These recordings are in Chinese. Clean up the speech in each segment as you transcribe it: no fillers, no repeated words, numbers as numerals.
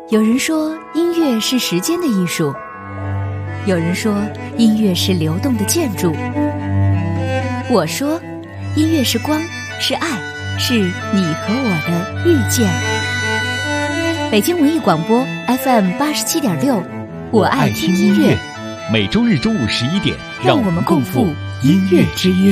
有人说音乐是时间的艺术，有人说音乐是流动的建筑，我说音乐是光，是爱，是你和我的遇见。北京文艺广播 FM87.6，我爱听音乐。 每周日中午11点， 让我们共赴音乐之约。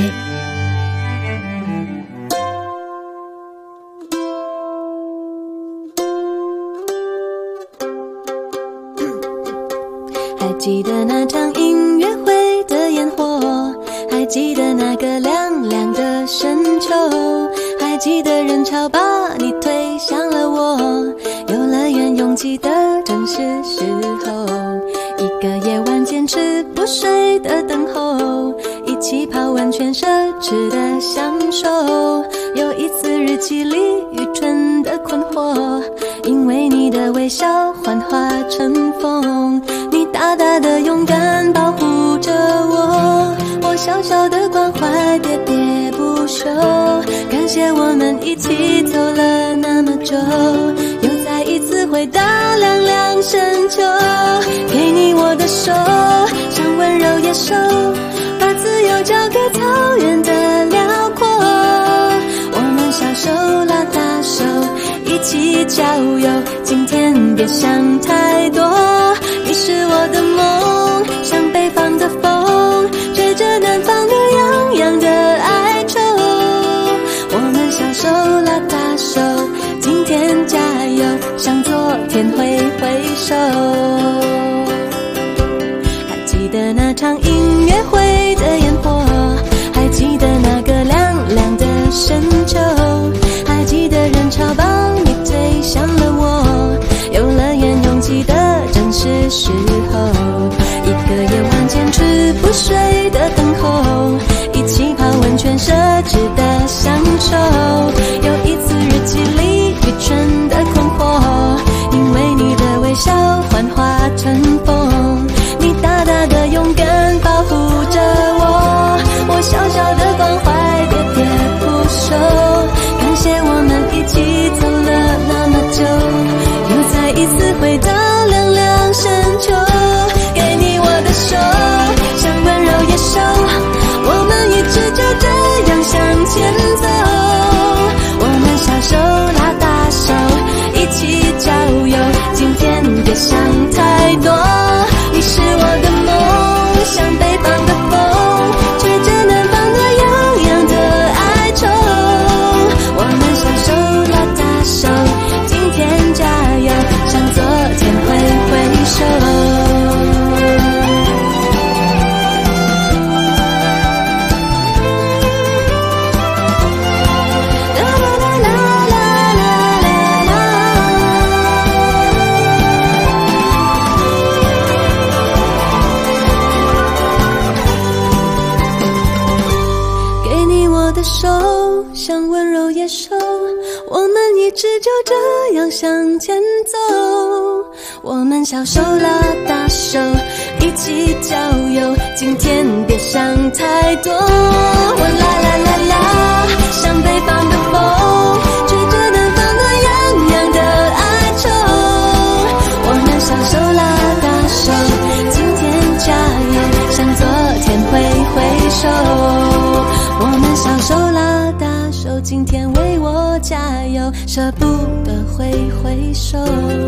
还记得那场音乐会的烟火，还记得那个凉凉的深秋，还记得人潮把你推向了我，游乐园拥挤的正是时候，一个夜晚坚持不睡的等候，一起泡温泉奢侈的享受，有一次日记里愚蠢的困惑，因为你的微笑幻化成风，你大大的勇敢保护着我，我小小的关怀喋喋不休，感谢我们一起走了那么久，又再一次回到凉凉深秋，给你我的手，像温柔野兽，把自由交给草原的辽阔，我们小手拉大手，一起郊游，今天别想太多，你是我的梦，像北方的风，吹着南方的洋洋的哀愁，我们小手拉大手，今天加油，向昨天挥挥手。还记得那场音乐会的烟火，还记得那个凉凉的深秋，还记得人潮把你推向了我，游乐园拥挤的正是时候，一个夜晚坚持不睡的等候，一起泡温泉奢侈的享受，有一次日记里愚蠢的困惑，因为你的微笑幻化成风，你大大的勇敢保护着我，我小小的关怀喋喋不休，感谢我们一起走了那么久，又再一次回到凉凉深秋，给你我的手，像温柔野兽，我们一直就这样向前走，我们小手拉大手，一起郊游，今天别想太多，你是我的梦，像北方的风，吹着南方的洋洋的哀愁，我们小手拉大手，今天加油，向昨天挥挥手。手像温柔野兽，我们一直就这样向前走，我们小手拉大手，一起郊游，今天别想太多，我啦啦啦啦，像北方的风，吹着南方的洋洋的哀愁，我们小手拉大手，今天加油，向昨天挥挥手，我们小手拉大手，今天为我加油，舍不得挥挥手。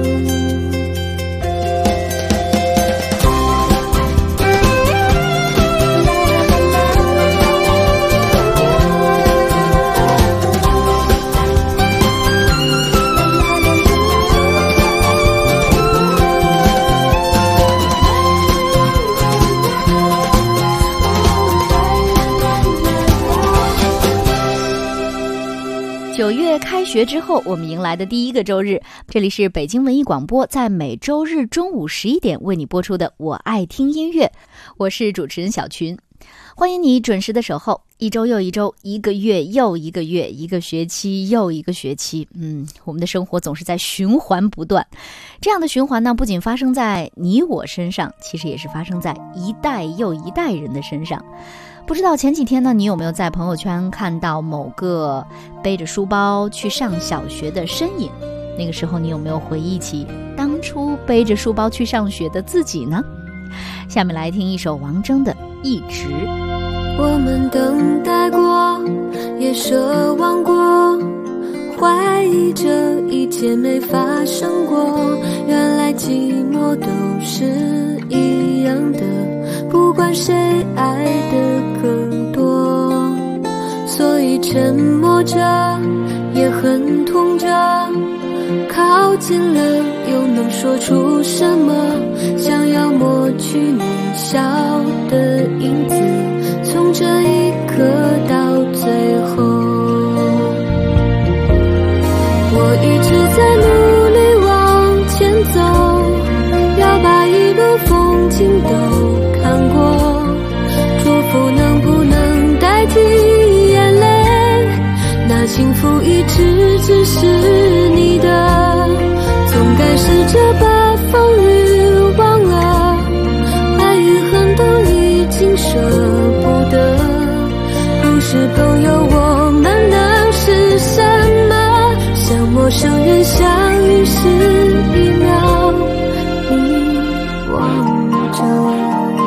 9月开学之后，我们迎来的第一个周日，这里是北京文艺广播，在每周日中午11点为你播出的我爱听音乐，我是主持人小群，欢迎你准时的守候，一周又一周，一个月又一个月，一个学期又一个学期，我们的生活总是在循环不断，这样的循环呢，不仅发生在你我身上，其实也是发生在一代又一代人的身上。不知道前几天呢，你有没有在朋友圈看到某个背着书包去上小学的身影？那个时候你有没有回忆起当当初背着书包去上学的自己呢？下面来听一首王铮的《一直》。 我们等待过，也奢望过，怀疑这一切没发生过，原来寂寞都是一样的，不管谁爱的更多，所以沉默着也很痛着，靠近了又能说出什么，想要抹去你笑的影子，从这一刻到最后，我一直在努力往前走，要把一路风景都看过，祝福能不能代替眼泪，那幸福一直只是你的，总该试着把风雨忘了，爱与恨都已经舍不得，不是朋友我们能是什么，像陌生人相遇时一秒，你望着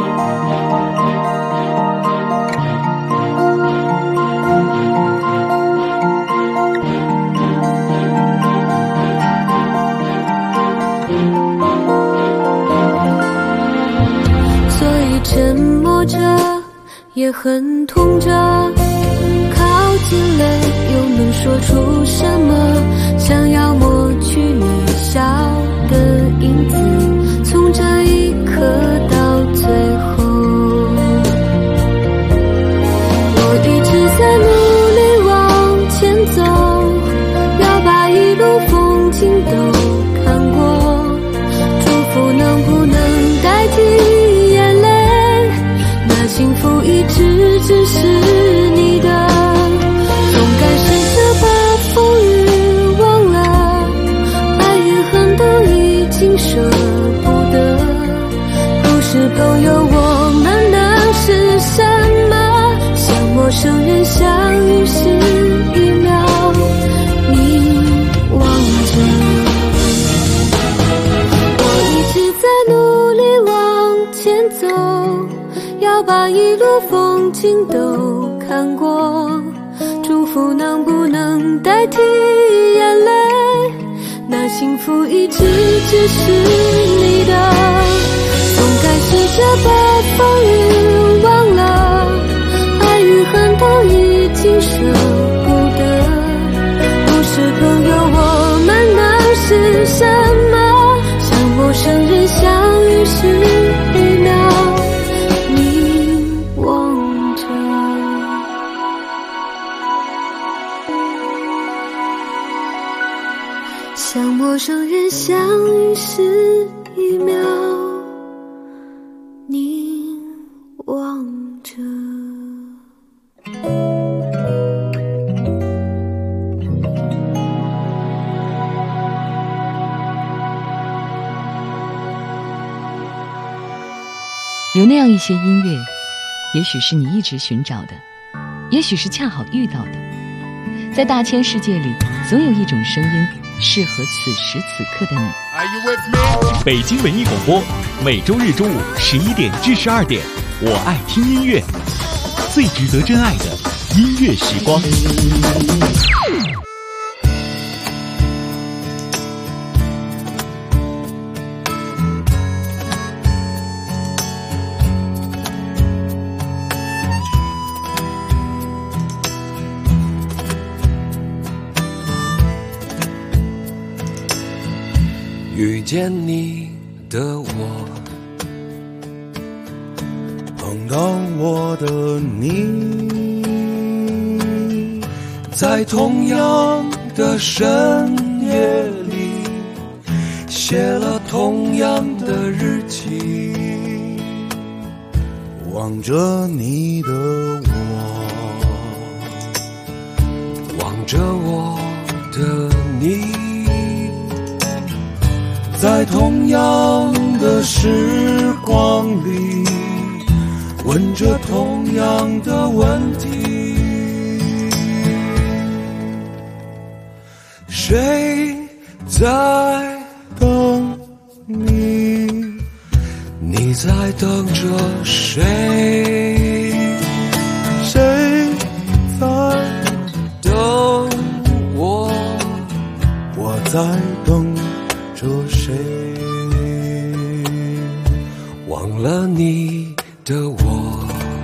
沉默着也很痛着，靠近了又能说出什么，想要抹去你笑的影子，从这一刻到最后，我一直在努力往前走，要把一路风景都看过，祝福能不能代替幸福一直只是你的，总该试着把风雨忘了，爱与恨都已经舍不得，不是朋友我们能是什么，像陌生人相遇时一秒，你望着我一直在努力往前走，要把一路风景都看过，祝福能不能代替眼泪，那幸福一直只是你的，总该试着把风雨忘了，爱与恨都已经舍不得，不是朋友我们能是什么，像陌生人相遇时一秒，像陌生人相遇时一秒，凝望着。 有那样一些音乐，也许是你一直寻找的，也许是恰好遇到的，在大千世界里，总有一种声音适合此时此刻的你。 北京文艺广播，每周日中午11点至12点，我爱听音乐，最值得真爱的音乐时光。 遇见你的我，碰到我的你，在同样的深夜里，写了同样的日记，望着你的我，望着我的你，在同样的时光里，问着同样的问题，谁在等你在等着谁？ 谁在等我？ 我在等着谁？ 忘了你的我，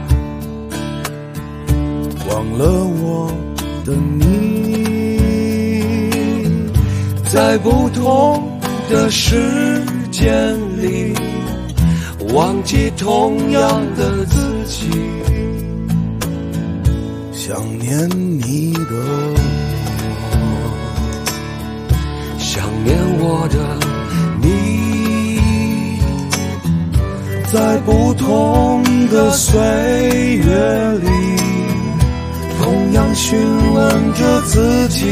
忘了我的你， 在不同的时间里，忘记同样的自己。 想念你的我， 想念我的你， 在不同的岁月里，同样询问着自己，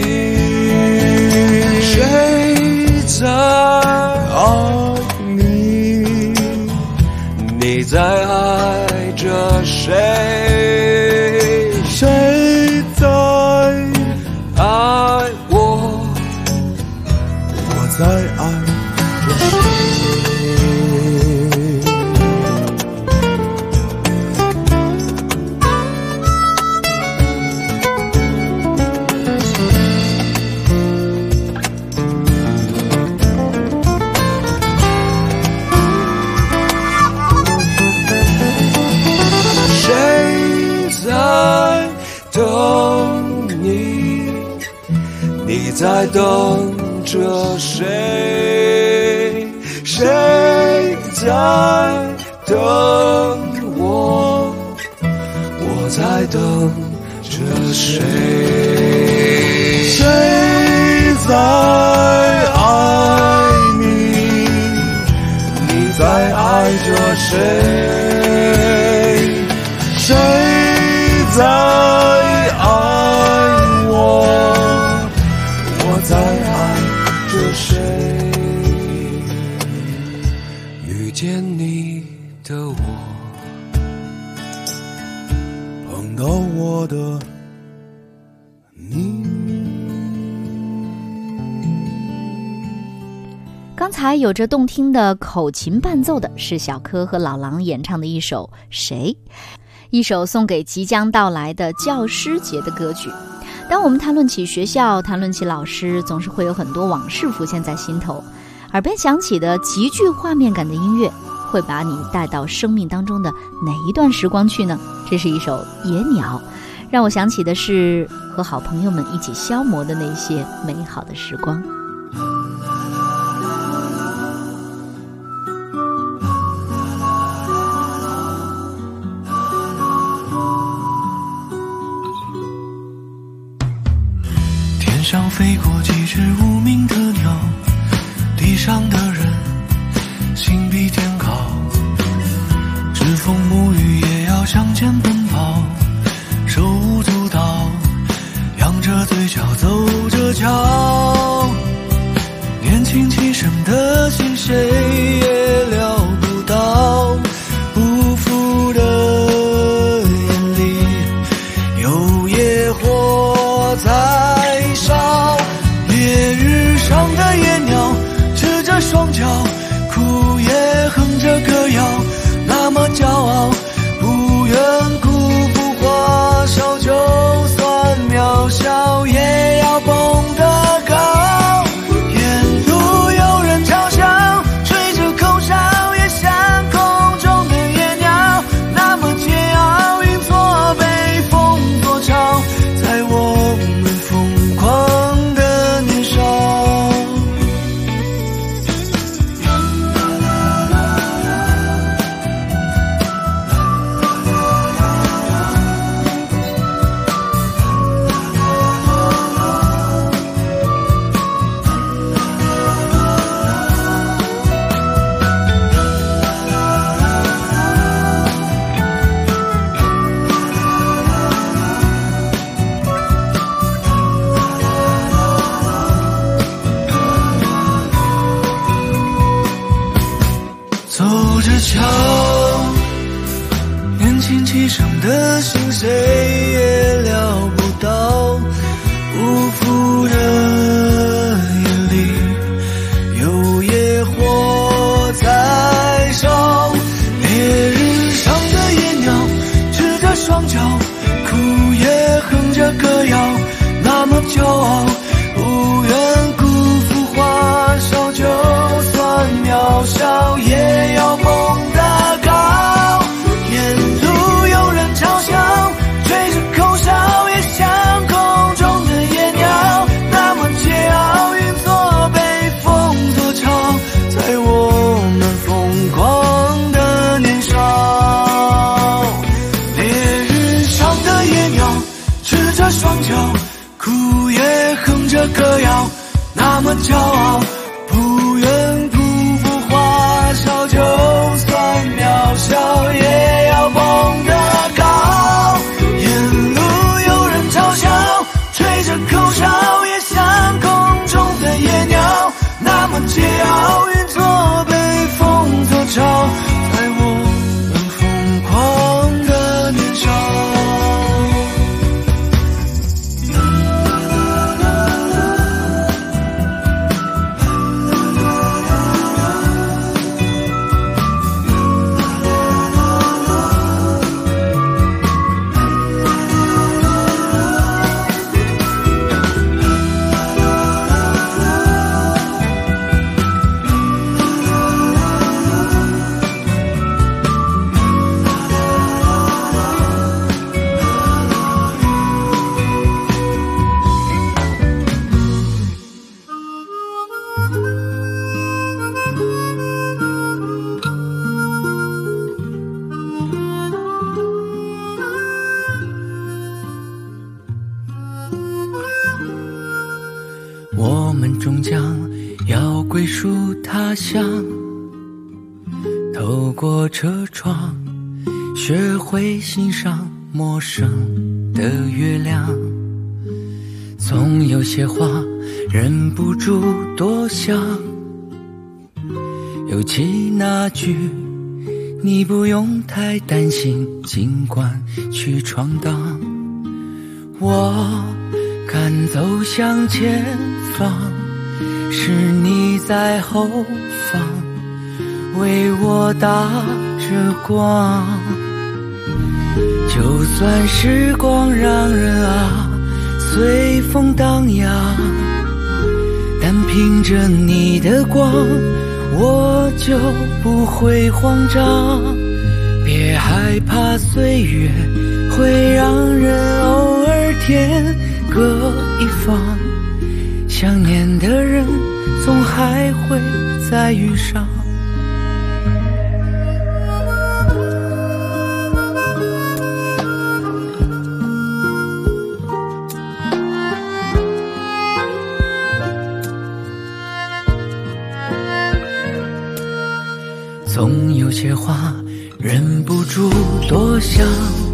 谁在爱你？ 你在爱着谁？ 谁在爱我？ 我在爱着谁？ 你在等着谁？谁在等我？我在等着谁？ 谁在爱你？ 你在爱着谁？ 谁在爱我？我在爱着谁？ 遇见你的我， 碰到我的你。 刚才有着动听的口琴伴奏的是小柯和老狼演唱的一首《谁》，一首送给即将到来的教师节的歌曲。当我们谈论起学校，谈论起老师，总是会有很多往事浮现在心头，耳边响起的极具画面感的音乐会把你带到生命当中的哪一段时光去呢？这是一首《野鸟》，让我想起的是和好朋友们一起消磨的那些美好的时光。 天上飞过几只无名的鸟，地上的人心比天高，栉风沐雨也要向前奔跑，手舞足蹈，仰着嘴角走着瞧，年轻气盛的心谁也料不到，不服的眼里有野火在烧，烈日上的野鸟赤着双脚，哭也哼着歌谣，那么骄傲，不愿辜负花哨，就算渺小也要蹦得高，沿途有人嘲笑，吹着口哨也像空中的野鸟，那么桀骜，云错被风作潮，在我们疯狂的年少。走着瞧，年轻气盛的心谁也料不到，不服的眼里有野火在烧， 乡，透过车窗学会欣赏陌生的月亮。总有些话忍不住多想，尤其那句你不用太担心，尽管去闯荡。我敢走向前方，是你在后方为我打着光。就算时光让人随风荡漾，但凭着你的光，我就不会慌张。别害怕岁月会让人偶尔天各一方，想念的人总还会再遇上。总有些话忍不住多想，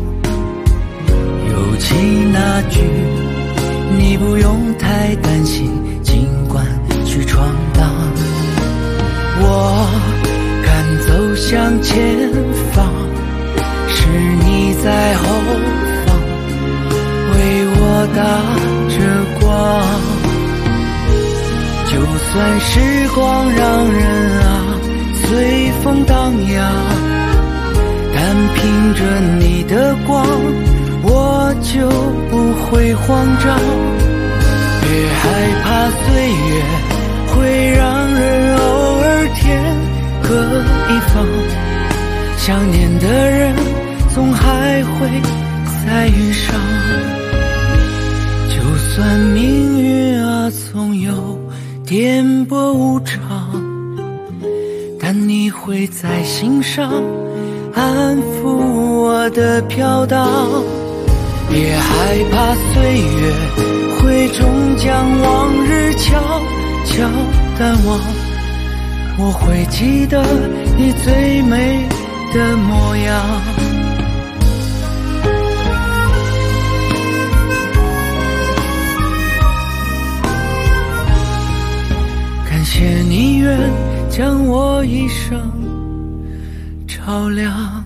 尤其那句你不用太担心，尽管去闯荡。我敢走向前方，是你在后方为我打着光。就算时光让人随风荡漾，但凭着你的光，我就不会慌张。别害怕岁月会让人偶尔天各一方，想念的人总还会再遇上。就算命运总有颠簸无常，但你会在心上安抚我的飘荡。别害怕岁月会终将往日悄悄淡忘，我会记得你最美的模样。感谢你愿将我一生照亮。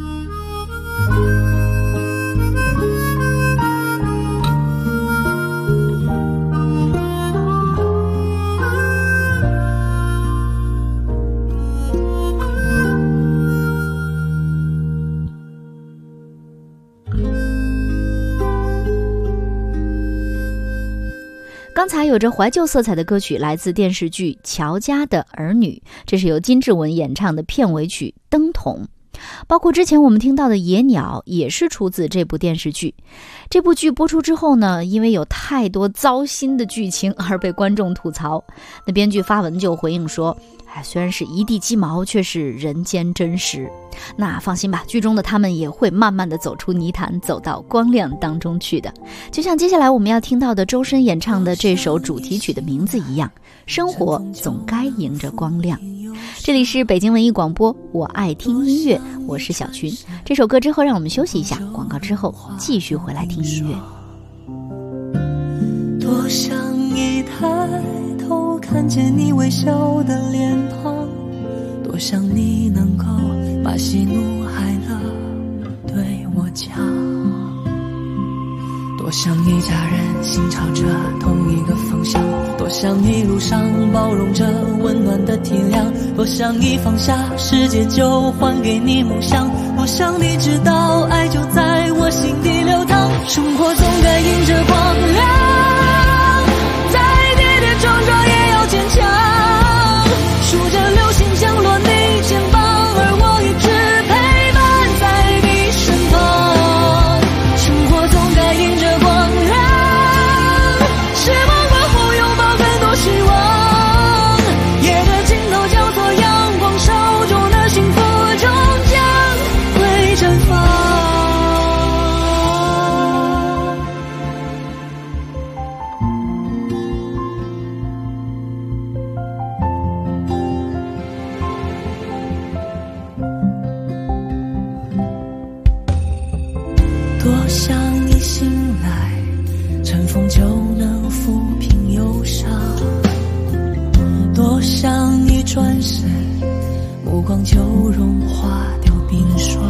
刚才有着怀旧色彩的歌曲来自电视剧《乔家的儿女》，这是由金志文演唱的片尾曲《灯筒》。包括之前我们听到的《野鸟》也是出自这部电视剧。这部剧播出之后呢，因为有太多糟心的剧情而被观众吐槽。那编剧发文就回应说，虽然是一地鸡毛，却是人间真实。那放心吧，剧中的他们也会慢慢的走出泥潭，走到光亮当中去的。就像接下来我们要听到的周深演唱的这首主题曲的名字一样，生活总该迎着光亮。这里是北京文艺广播，我爱听音乐，我是小群。这首歌之后让我们休息一下，广告之后继续回来听音乐。 多想一抬头看见你微笑的脸庞，多想你能够把喜怒哀乐对我讲，多想一家人心朝着同一个方向，多想一路上包容着温暖的体谅，多想一放下世界就还给你梦想，多想你知道爱就在我心底流淌。生活总该迎着光亮，再跌跌撞撞也要坚强，数着流星降落你肩膀，而我一直陪伴在你身旁。生活总该迎着光亮，失望过后拥抱更多希望，夜的尽头交错阳光，手中的幸福终将会绽放。 想一醒来，晨风就能抚平忧伤，多想一转身，目光就融化掉冰霜，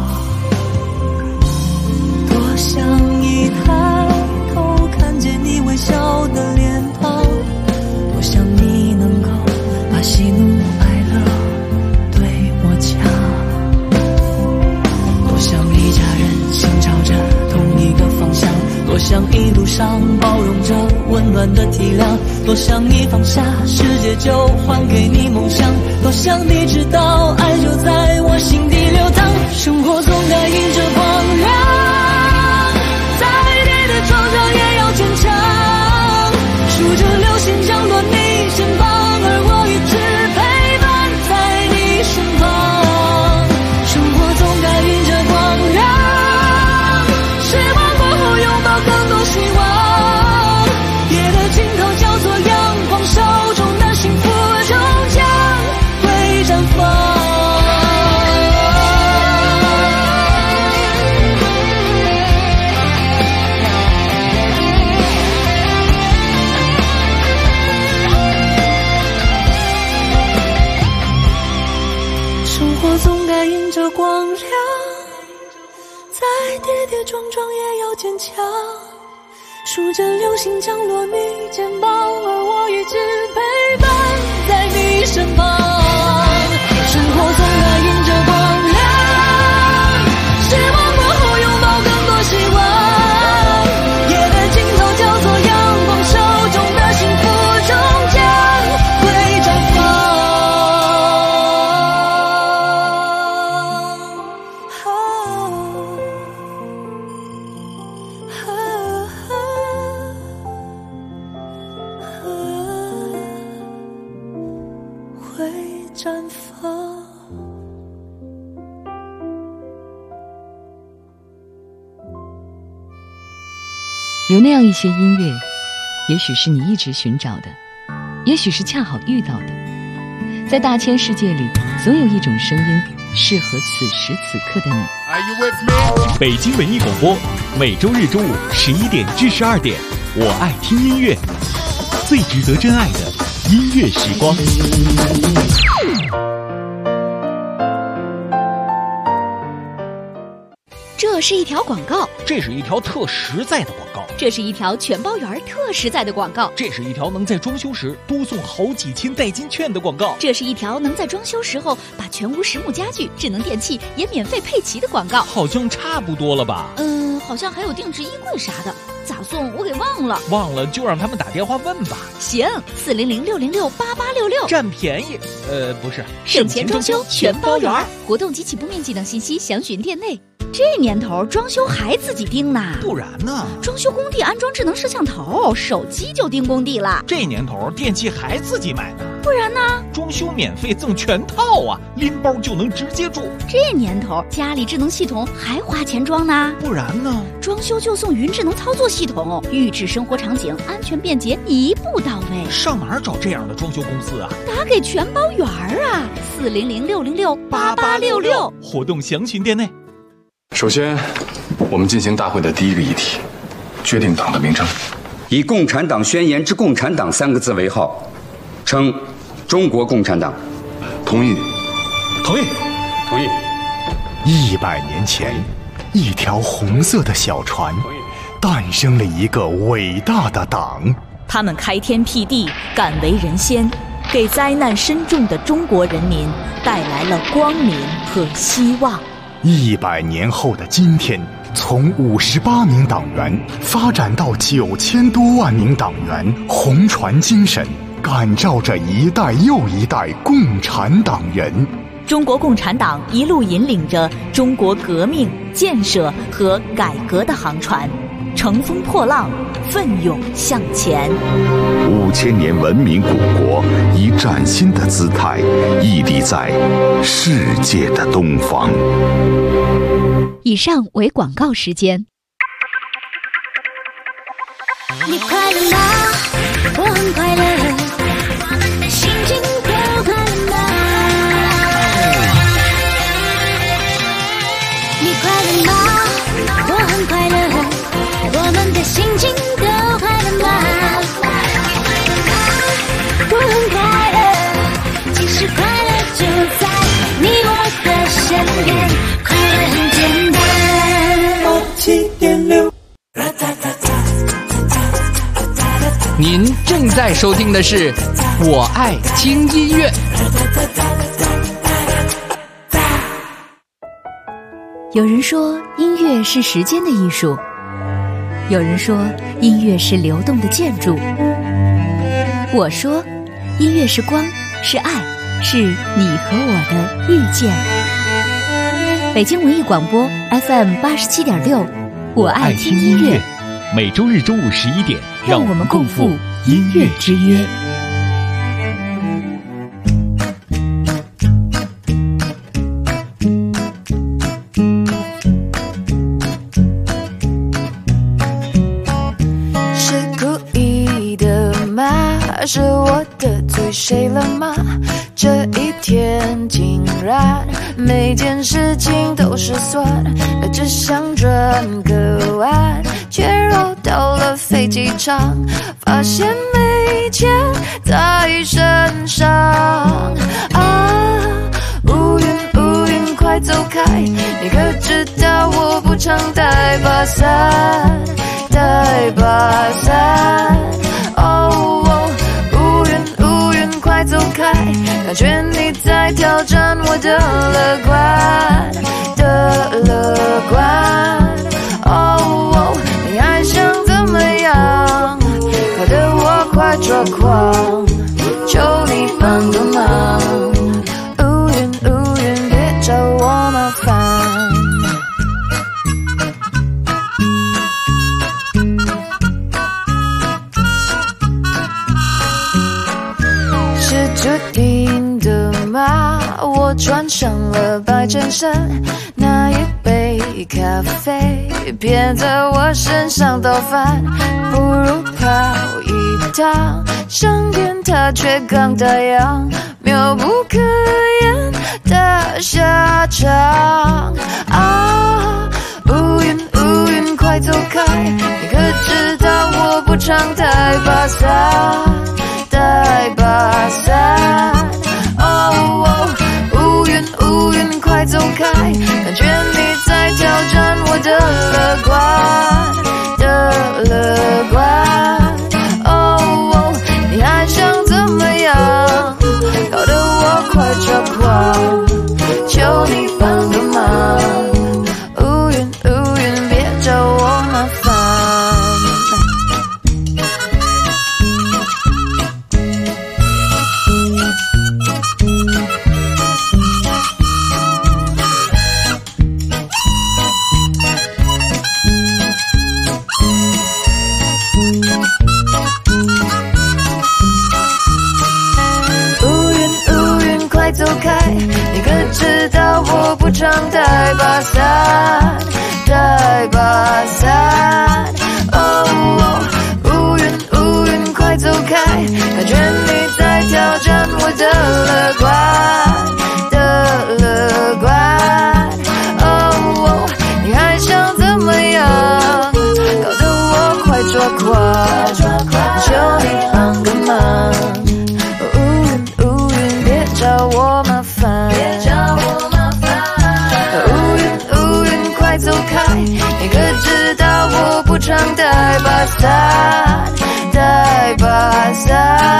多想一抬头看见你微笑的脸庞，多想你能够把喜怒哀乐对我讲，多想一家人心朝着同一个方向，多想一路上包容着温暖的体谅，多想你放下世界就还给你梦想，多想你知道爱就在我心底流淌，生活总该迎着光亮，再跌跌撞撞也要坚强，数着流星降落你身旁，而我一直陪伴在你身旁，生活总该迎着光亮，失望过后拥抱更多希望，夜的尽头叫做阳光，手中的幸福终将会绽放。生活总该迎着光亮，再跌跌撞撞也要坚强，数着流星降落你肩膀，而我一直陪伴在你身旁，生活总该迎着光亮，失望过后拥抱更多希望，夜的尽头叫做阳光，手中的幸福终将会绽放。会绽放。 有那样一些音乐，也许是你一直寻找的，也许是恰好遇到的。在大千世界里，总有一种声音适合此时此刻的你。 北京文艺广播，每周日中午11点至12点，我爱听音乐，最值得真爱的音乐时光。 这是一条广告， 这是一条特实在的广告， 这是一条全包圆特实在的广告， 这是一条能在装修时多送好几千代金券的广告， 这是一条能在装修时候把全屋实木家具、智能电器也免费配齐的广告。 好像差不多了吧？ 好像还有定制衣柜啥的，咋送我给忘了。 忘了就让他们打电话问吧。 行，400-606-8866， 占便宜。不是， 省钱装修全包圆，活动及起步面积等信息详询店内。这年头装修还自己盯呢？ 不然呢？ 装修工地安装智能摄像头，手机就盯工地了。 这年头电器还自己买呢？ 不然呢？ 装修免费赠全套啊，拎包就能直接住。 这年头家里智能系统还花钱装呢？ 不然呢？ 装修就送云智能操作系统，预制生活场景，安全便捷，一步到位。 上哪儿找这样的装修公司啊？ 打给全包圆啊，400-606-8866， 活动详询店内。 首先，我们进行大会的第一个议题，决定党的名称， 以《共产党宣言》之“共产党”3个字为号，称中国共产党。 同意？ 同意？ 同意。 100年前，一条红色的小船，诞生了一个伟大的党。 他们开天辟地，敢为人先，给灾难深重的中国人民带来了光明和希望。 100年后的今天，从58名党员发展到9000多万名党员，红船精神感召着一代又一代共产党人。 中国共产党一路引领着中国革命、建设和改革的航船，乘风破浪，奋勇向前。 5000年文明古国以崭新的姿态屹立在世界的东方。 以上为广告时间。 你快乐吗？我很快乐，心情快乐吗？你快乐吗？我很快乐。 实快乐就在你我的身边，快乐很简单。87.6， 您正在收听的是《我爱听音乐》。 有人说音乐是时间的艺术，有人说音乐是流动的建筑，我说音乐是光，是爱，是你和我的遇见。北京文艺广播 FM 87.6，我爱听音乐。 每周日中午11点， 让我们共赴音乐之约。 是故意的吗？是我得罪谁了吗？这一天竟然每件事情都失算，只想转个弯，却绕到了飞机场，发现没钱在身上啊！乌云快走开，你可知道我不常带把伞，带把伞。哦，乌云快走开，感觉你在挑战我的乐观，的乐观。哦，你还想怎么样？搞得我快抓狂，求你帮个忙。乌云别找我麻烦。是注定的吗？我穿上了白衬衫，那一杯咖啡别在我身上倒翻，不如跑一趟，上天它却刚打烊，妙不可言的下场啊！乌云快走开，你可知道我不常带把伞，带把伞。哦，乌云快走开，感觉你在挑战我的乐观，的乐观。哦，你还想怎么样？搞得我快抓狂，求你帮个忙。乌云别找我麻烦。走开，你可知道我不常带把伞，带把伞。哦，乌云快走开，感觉你在挑战我的乐观，的乐观。哦，你还想怎么样？搞得我快抓狂，求你帮个忙。找我麻烦，别找我麻烦。乌云快走开，你可知道我不常带把伞，带把伞。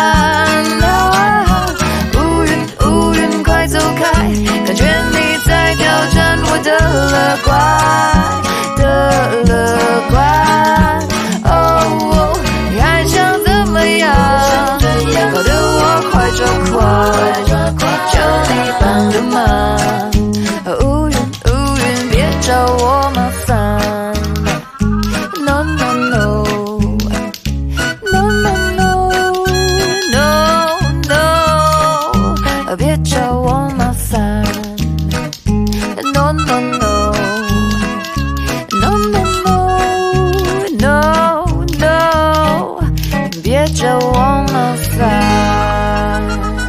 啊，乌云快走开，感觉你在挑战我的乐观，的乐观。哦，你还想怎么样？搞得我快抓狂，求你帮个忙。乌云别找我麻烦。No no no no no no no， 别找我麻烦。No no no no no no no， 别找我麻烦。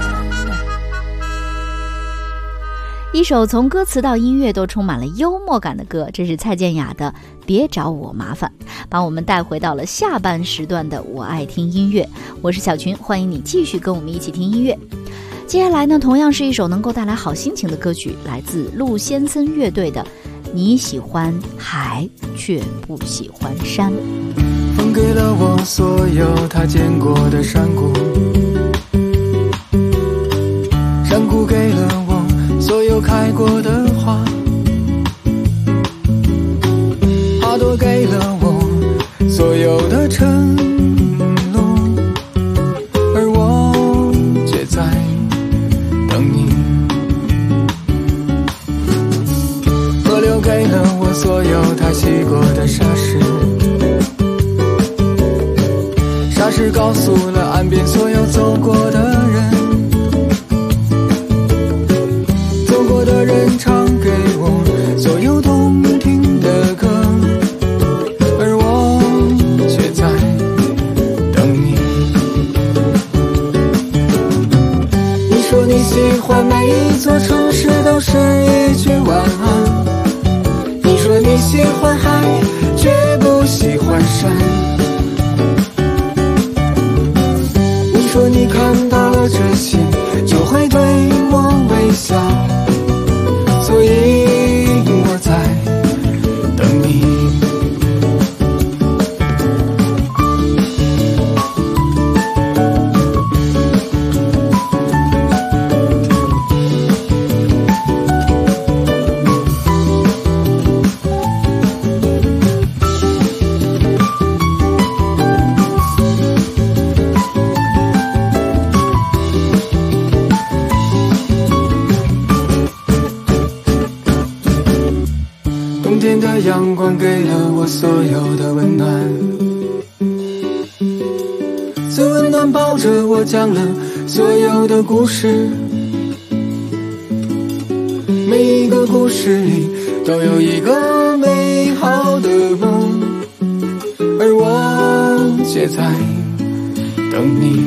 一首从歌词到音乐都充满了幽默感的歌，这是蔡健雅的《别找我麻烦》，把我们带回到了下半时段的我爱听音乐。我是小群，欢迎你继续跟我们一起听音乐。 接下来呢，同样是一首能够带来好心情的歌曲，来自陆先森乐队的《你喜欢海却不喜欢山》。 风给了我所有他见过的山谷，山谷给了我所有开过的花，花朵给了我所有的晨露，而我却在等你。河流给了我所有它洗过的沙石，沙石告诉了岸边所有走过的人，走过的人唱给我所有动听的歌，而我却在等你。你说你喜欢每一座城市都是一句晚安，你说你喜欢海却不喜欢山，你说你看到了这些就会对我微笑，所以我在等你。冬天的阳光给了我所有的温暖，最温暖抱着我讲了所有的故事，每一个故事里都有一个美好的梦，而我却在等你。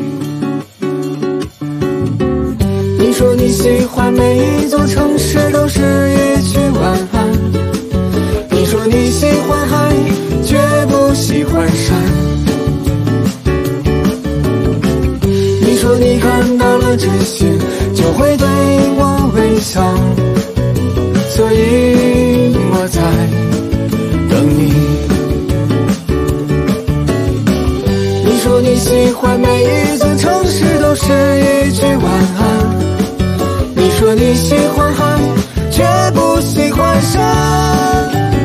你说你喜欢每一座城市都是一句晚安，你说你喜欢海却不喜欢山，你说你看到了这些就会对我微笑，所以我在等你。你说你喜欢每一座城市都是一句晚安，你说你喜欢海却不喜欢山，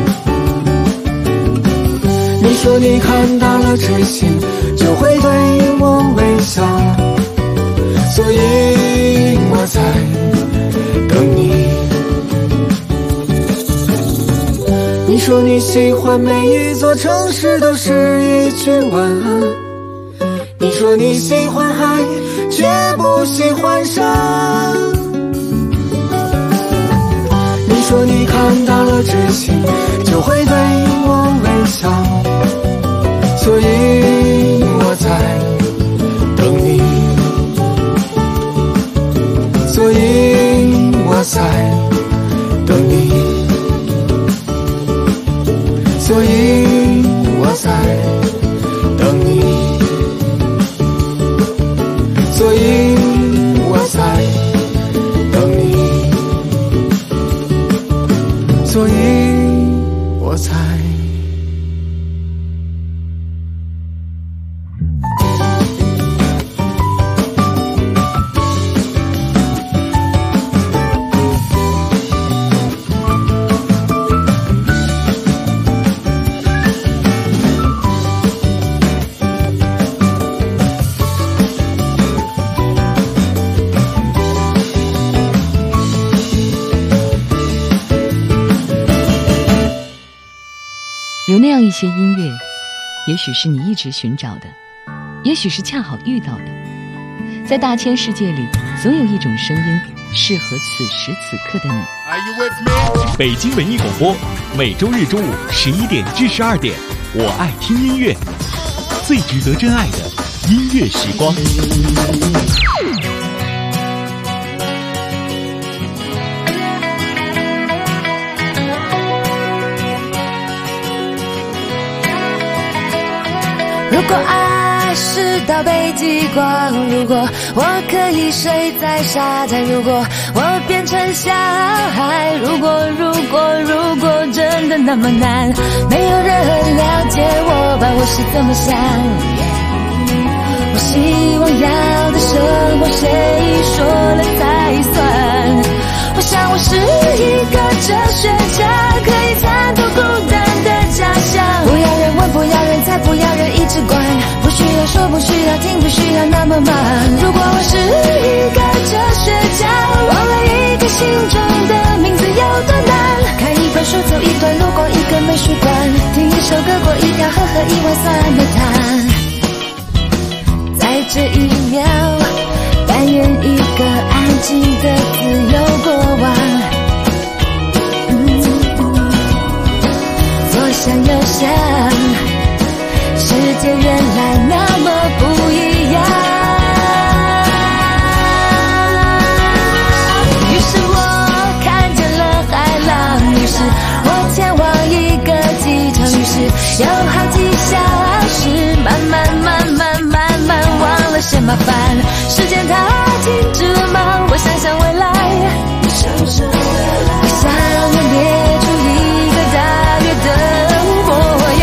你说你看到了这些就会对我微笑，所以我在等你。你说你喜欢每一座城市都是一句晚安，你说你喜欢海却不喜欢山，你说你看到了这些就会对我微笑，所以我在等你，所以我在等你，所以我在等你，所以我在等你，所以我才。 有那样一些音乐，也许是你一直寻找的，也许是恰好遇到的。在大千世界里，总有一种声音适合此时此刻的你。 北京文艺广播，每周日中午11点至12点，我爱听音乐，最值得真爱的音乐时光。 如果爱是到北极光，如果我可以睡在沙滩，如果我变成小孩，如果真的那么难，没有人了解我吧，我是怎么想。我希望要的生活谁说了才算。我想我是一个哲学家，可以参透孤单的假象。不要人问，不要人猜，不要人一直管，不需要说，不需要听，不需要那么忙。如果我是一个哲学家，忘了一个心中的名字有多难。看一本书，走一段路，逛一个美术馆，听一首歌，过一条河，喝一碗酸梅汤。在这一秒，但愿一个安静的自由过往。左想右想，世界原来那么不一样。于是我看见了海浪，于是我前往一个机场，于是有好几小时，慢慢忘了些麻烦，时间它停止了吗？我想想未来，我想要列出一个大约的模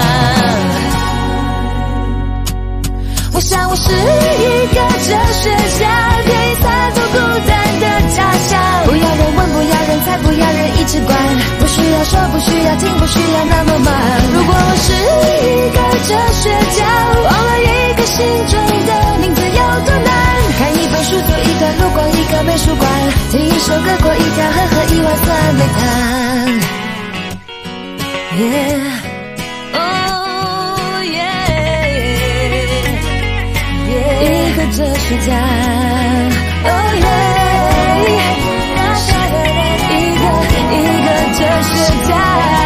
样。我想我是一个哲学家，可以参透孤单的假象。不要人问，不要人猜，不要人一直管，不需要说，不需要听，不需要那么忙。如果我是一个哲学家，忘了一个心中的名字有多难。看一本书，走一段路，逛一个美术馆，听一首歌，过一条河，喝一碗酸梅汤。一个哲学家，一个哲学家。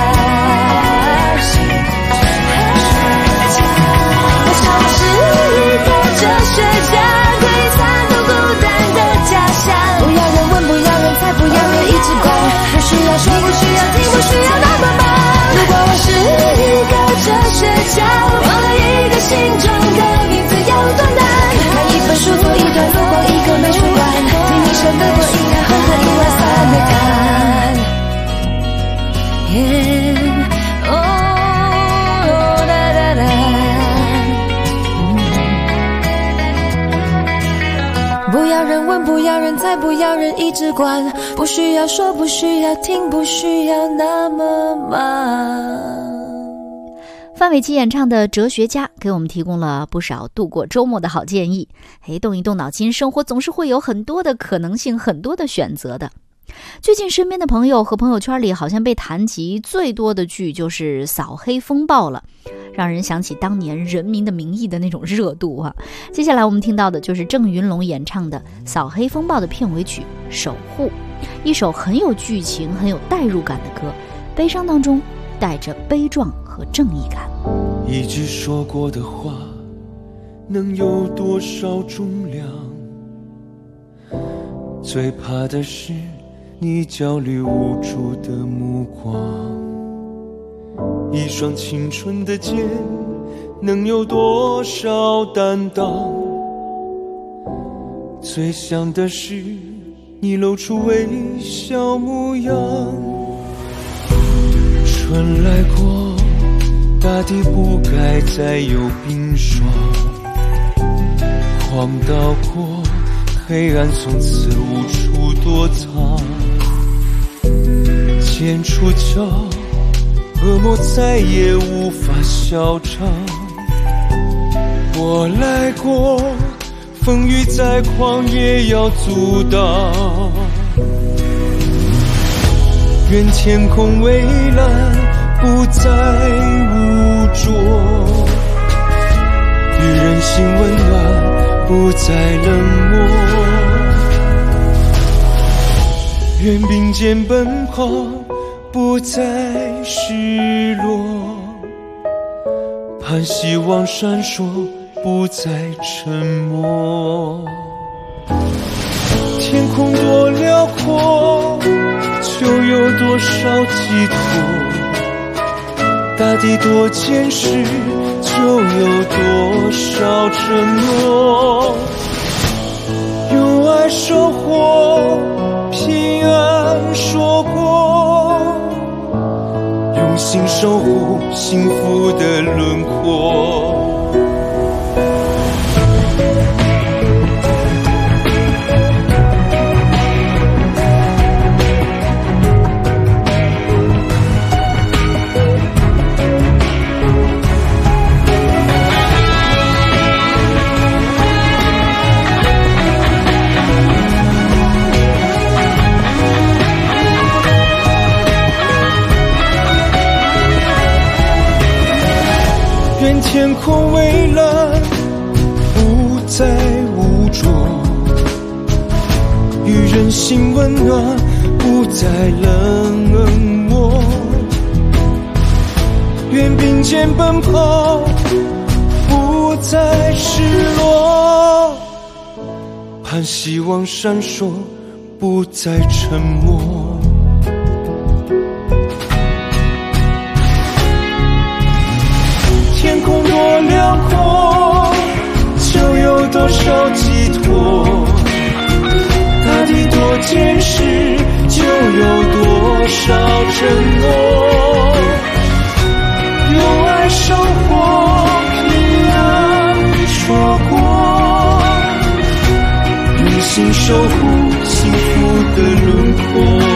我想我是一个哲学家，可以参透孤单的假象。不要人问，不要人猜，不要人一直管，不需要说，不需要听，不需要那么忙。如果我是一个哲学家，忘了一个心中的名字有多难。看一本书，走一段路，逛一个美术馆，听一首歌，过一条河，喝一碗酸梅汤。不要人问，不要人猜，不要人一直管，不需要说，不需要听，不需要那么忙。 范玮琪演唱的《哲学家》给我们提供了不少度过周末的好建议。动一动脑筋，生活总是会有很多的可能性，很多的选择的。最近身边的朋友和朋友圈里好像被谈及最多的剧就是扫黑风暴了，让人想起当年《人民的名义》的那种热度啊。接下来我们听到的就是郑云龙演唱的《扫黑风暴》的片尾曲《守护》，一首很有剧情很有代入感的歌，悲伤当中带着悲壮和正义感。 一句说过的话能有多少重量，最怕的是你焦虑无助的目光，一双青春的肩能有多少担当，最想的是你露出微笑模样。春来过，大地不该再有冰霜，荒岛过，黑暗从此无处躲藏，剑出鞘，恶魔再也无法嚣张。我来过，风雨再狂也要阻挡，愿天空蔚蓝不再污浊，与人心温暖不再冷漠，愿并肩奔跑不再失落，盼希望闪烁不再沉默。天空多辽阔，就有多少寄托，大地多坚实，就就有多少承诺。用爱收获平安硕果，用心守护幸福的轮廓。愿天空蔚蓝，不再污浊，与人心温暖，不再冷漠。愿并肩奔跑，不再失落，盼希望闪烁，不再沉默。天空多辽阔，就有多少寄托；大地多坚实，就有多少承诺。用爱收获平安硕果，用心守护幸福的轮廓。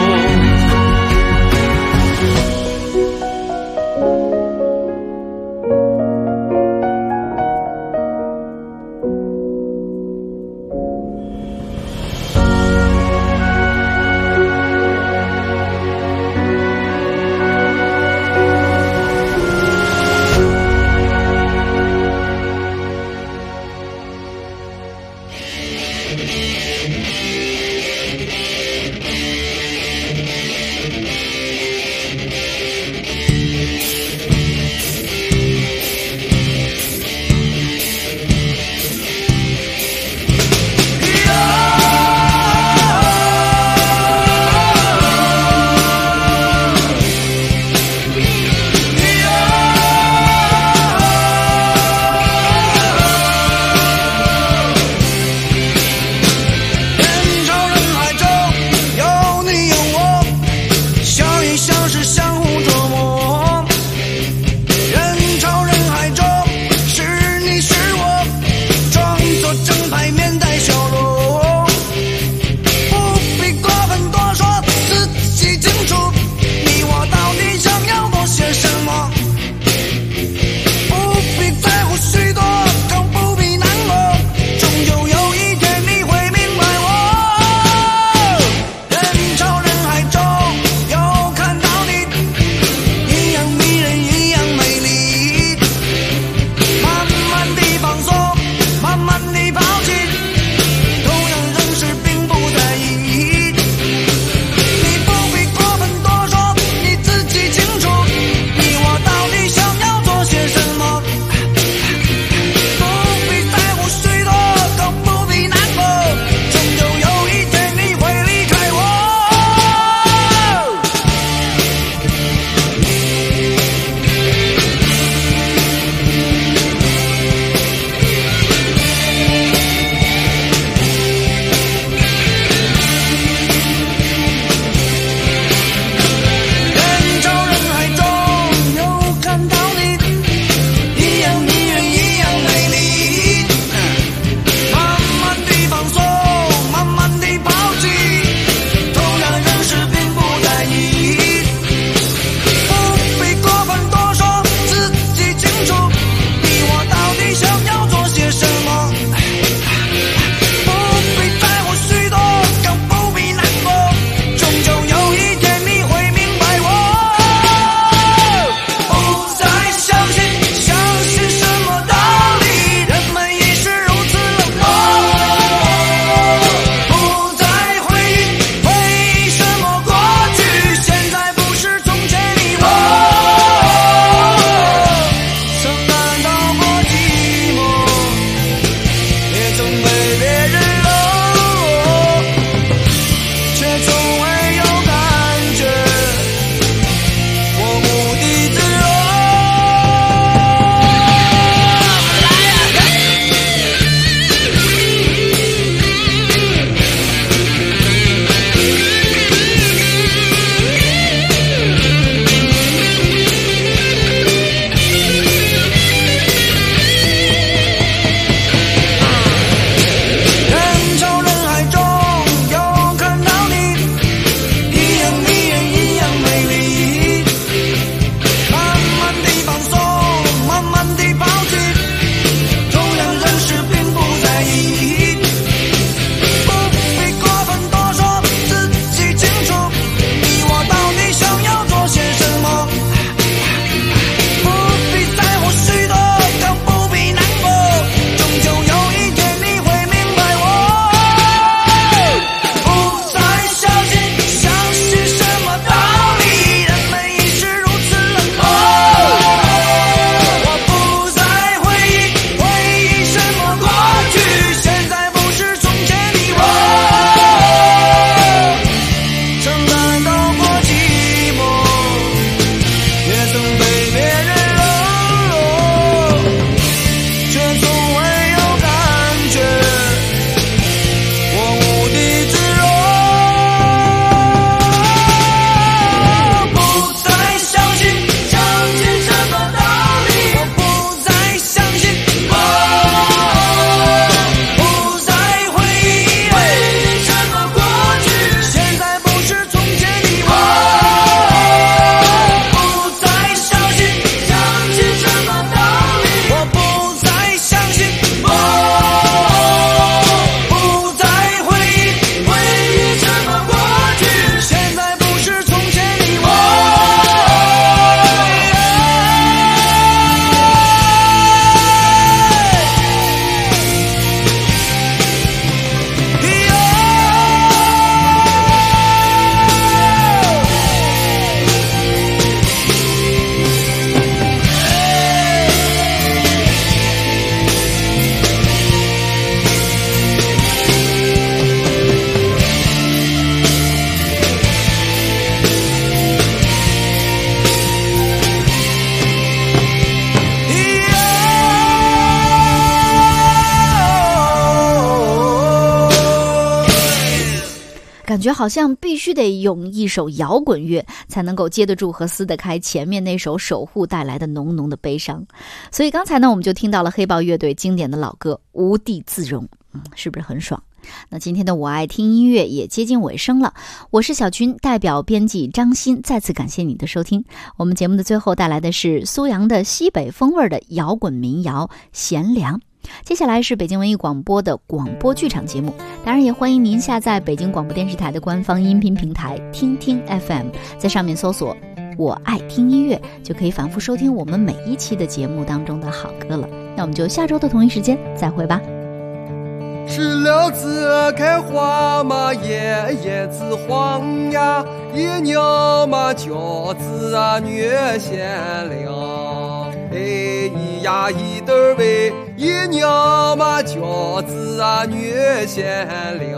觉好像必须得用一首摇滚乐才能够接得住和撕得开前面那首《守护》带来的浓浓的悲伤。所以刚才呢，我们就听到了黑豹乐队经典的老歌《无地自容》，是不是很爽？那今天的我爱听音乐也接近尾声了，我是小群，代表编辑张欣，再次感谢你的收听。我们节目的最后带来的是苏阳的西北风味的摇滚民谣《贤良》。接下来是北京文艺广播的广播剧场节目，当然也欢迎您下载北京广播电视台的官方音频平台听听 FM， 在上面搜索我爱听音乐，就可以反复收听我们每一期的节目当中的好歌了。那我们就下周的同一时间再会吧。 石榴子开花嘛，叶叶子黄呀，一娘嘛饺子啊女贤良，哎咿呀一得喂，一娘嘛饺子啊女贤良。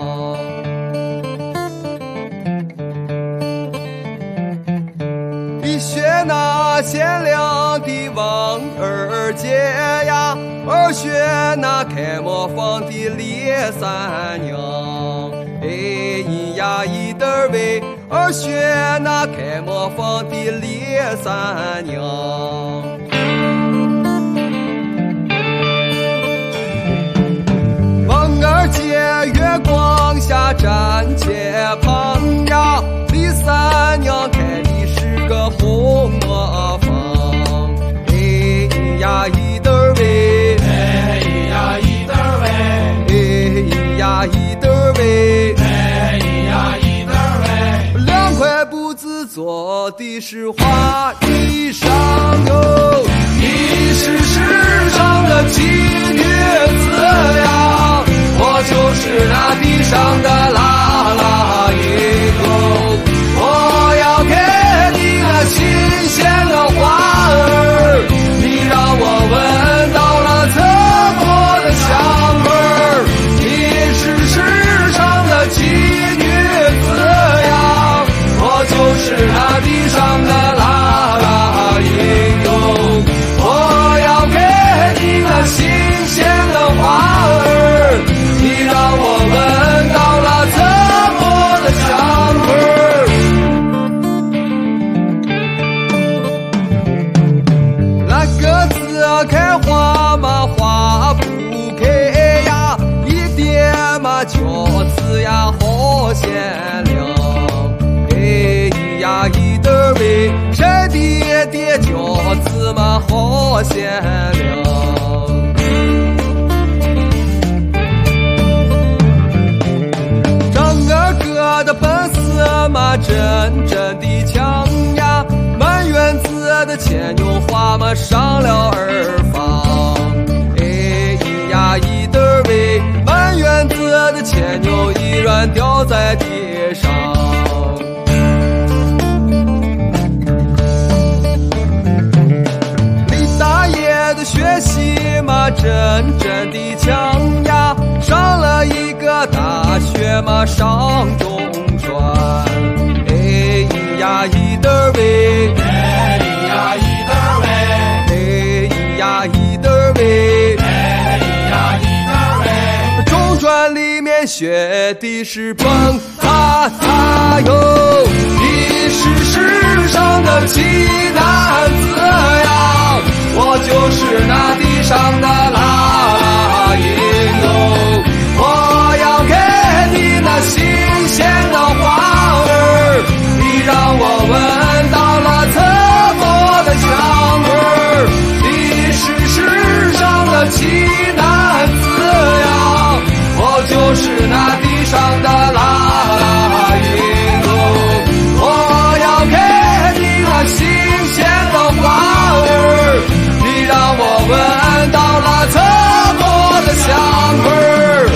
一学那贤良的王二姐呀，二学那开磨坊的李三娘，哎咿呀一得喂，二学那开磨坊的李三娘。王二姐月光下站街旁呀，李三娘开的是个红磨坊，哎咿呀一得喂，哎咿呀一得喂，哎咿呀一得喂，哎咿呀一得喂，两块布子做的是花衣裳哟，你是世上的奇女子呀，我就是那地上的啦啦一狗，我要给你那新鲜的花儿，你让我闻到了侧国的香味儿，你是世上的奇女子呀，我就是那地上的啦啦一狗，我要给你那新鲜的花儿，你让我闻到了侧国的香味儿。那个子开花嘛花不开呀，一点嘛饺子呀好鲜亮，哎咿呀一得喂，晒的的饺子嘛好鲜亮。的本事嘛真正的强呀，满园子的牵牛花嘛上了耳房，哎咿呀一得喂，满园子的牵牛依然掉在地上。李大爷的学习嘛真正的强呀，上了一个大学嘛上中哎咿呀一得喂，哎咿呀一得喂，哎咿呀一得喂，哎咿呀一得喂，中专里面学的是蹦擦擦哟，你是世上的奇男子呀，我就是那地上的啦啦一哟，我要给你那新鲜的花儿，你让我闻到了侧国的香味儿，你是世上的奇男子呀，我就是那地上的啦啦一狗，我要给你那新鲜的花儿，你让我闻到了侧国的香味儿。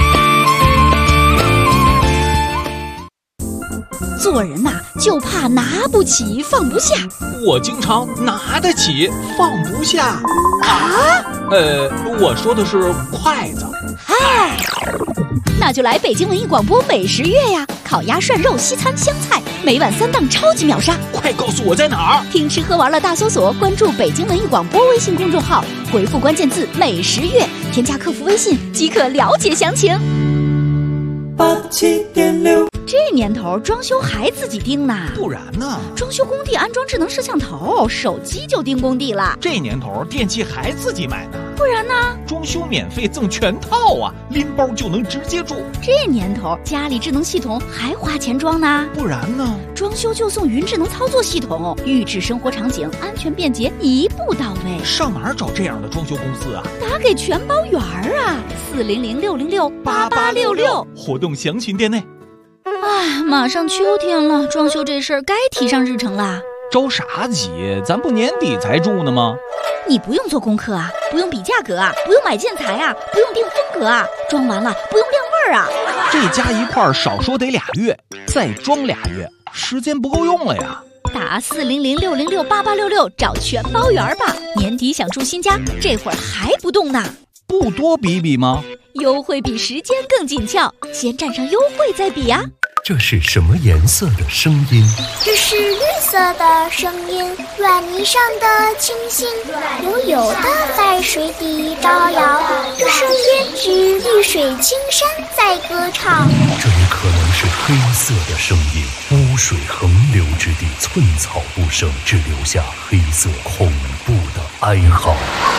做人呐，就怕拿不起放不下。 我经常拿得起放不下啊。 我说的是筷子。 嗨，那就来北京文艺广播美食月呀！烤鸭、涮肉、西餐、湘菜，每晚3档超级秒杀。 快告诉我在哪儿！ 听吃喝玩乐大搜索，关注北京文艺广播微信公众号，回复关键字“美食月”，添加客服微信即可了解详情。 87.6 这年头装修还自己盯呢？ 不然呢？ 装修工地安装智能摄像头，手机就盯工地了。 这年头电器还自己买呢？ 不然呢？ 装修免费赠全套啊，拎包就能直接住。 这年头家里智能系统还花钱装呢？ 不然呢？ 装修就送云智能操作系统，预制生活场景，安全便捷，一步到位。 上哪儿找这样的装修公司啊？ 打给全包圆啊，400-606-8866， 活动详情店内。 哎，马上秋天了，装修这事儿该提上日程啦。 着啥急？咱不年底才住呢吗？ 你不用做功课啊，不用比价格啊，不用买建材啊，不用定风格啊，装完了不用晾味儿啊。 这加一块儿少说得2月，再装2月，时间不够用了呀。 打400-606-8866找全包圆吧。年底想住新家，这会儿还不动呢？ 不多比比吗？ 优惠比时间更紧俏，先占上优惠再比啊。 这是什么颜色的声音？ 这是绿色的声音，软泥上的清新，悠悠的在水底招摇。这声音是绿水青山在歌唱。 这也可能是黑色的声音，污水横流之地，寸草不生，只留下黑色恐怖的哀嚎。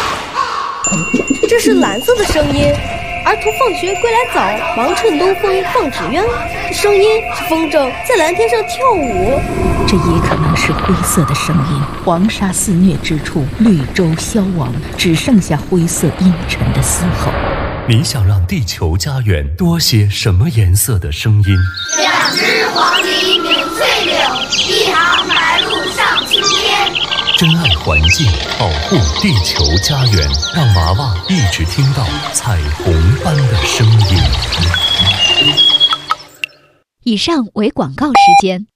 这是蓝色的声音，儿童放学归来早，忙趁东风放纸鸢。这声音是风筝在蓝天上跳舞。 这也可能是灰色的声音，黄沙肆虐之处，绿洲消亡，只剩下灰色阴沉的嘶吼。 你想让地球家园多些什么颜色的声音 ？2只黄鹂鸣翠柳，1行白鹭上青天。 珍爱环境，保护地球家园，让娃娃一直听到彩虹般的声音。 以上为广告时间。